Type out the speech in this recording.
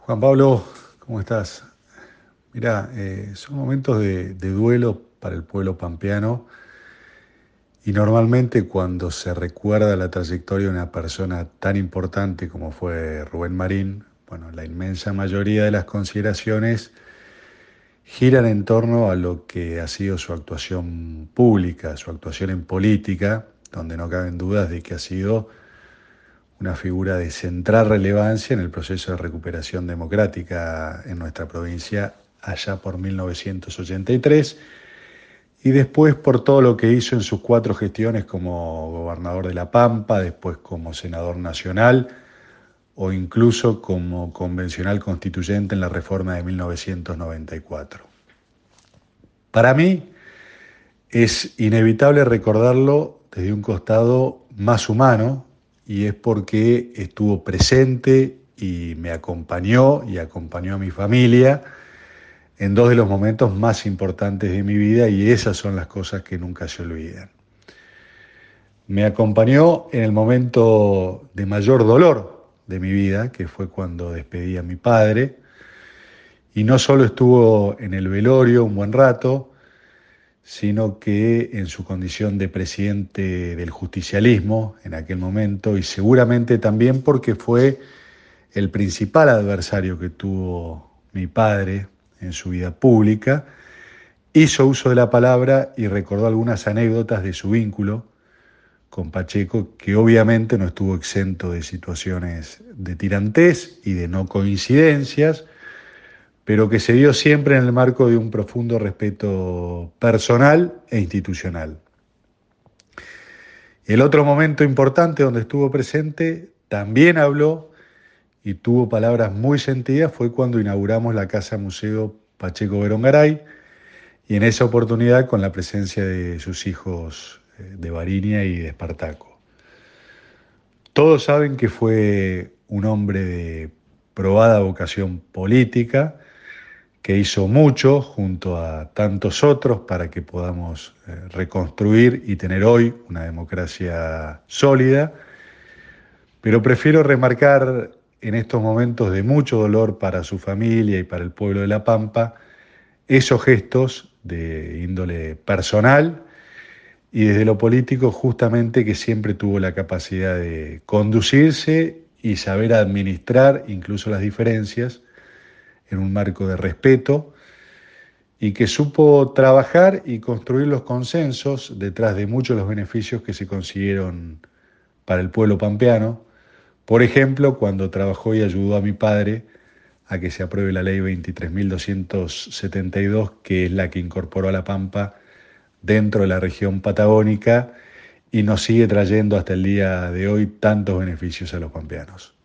Juan Pablo, ¿cómo estás? Mirá, son momentos de duelo para el pueblo pampeano y normalmente cuando se recuerda la trayectoria de una persona tan importante como fue Rubén Marín, bueno, la inmensa mayoría de las consideraciones giran en torno a lo que ha sido su actuación pública, su actuación en política, donde no caben dudas de que ha sido una figura de central relevancia en el proceso de recuperación democrática en nuestra provincia allá por 1983 y después por todo lo que hizo en sus 4 gestiones como gobernador de La Pampa, después como senador nacional o incluso como convencional constituyente en la reforma de 1994. Para mí es inevitable recordarlo desde un costado más humano y es porque estuvo presente y me acompañó y acompañó a mi familia en 2 de los momentos más importantes de mi vida y esas son las cosas que nunca se olvidan. Me acompañó en el momento de mayor dolor de mi vida, que fue cuando despedí a mi padre, y no solo estuvo en el velorio un buen rato, sino que en su condición de presidente del justicialismo en aquel momento y seguramente también porque fue el principal adversario que tuvo mi padre en su vida pública, hizo uso de la palabra y recordó algunas anécdotas de su vínculo con Pacheco, que obviamente no estuvo exento de situaciones de tirantez y de no coincidencias, pero que se dio siempre en el marco de un profundo respeto personal e institucional. El otro momento importante donde estuvo presente, también habló y tuvo palabras muy sentidas, fue cuando inauguramos la Casa Museo Pacheco Berongaray y en esa oportunidad con la presencia de sus hijos de Varinia y de Espartaco. Todos saben que fue un hombre de probada vocación política, que hizo mucho junto a tantos otros para que podamos reconstruir y tener hoy una democracia sólida, pero prefiero remarcar en estos momentos de mucho dolor para su familia y para el pueblo de La Pampa esos gestos de índole personal y desde lo político justamente que siempre tuvo la capacidad de conducirse y saber administrar incluso las diferencias en un marco de respeto y que supo trabajar y construir los consensos detrás de muchos de los beneficios que se consiguieron para el pueblo pampeano. Por ejemplo, cuando trabajó y ayudó a mi padre a que se apruebe la ley 23.272, que es la que incorporó a La Pampa dentro de la región patagónica y nos sigue trayendo hasta el día de hoy tantos beneficios a los pampeanos.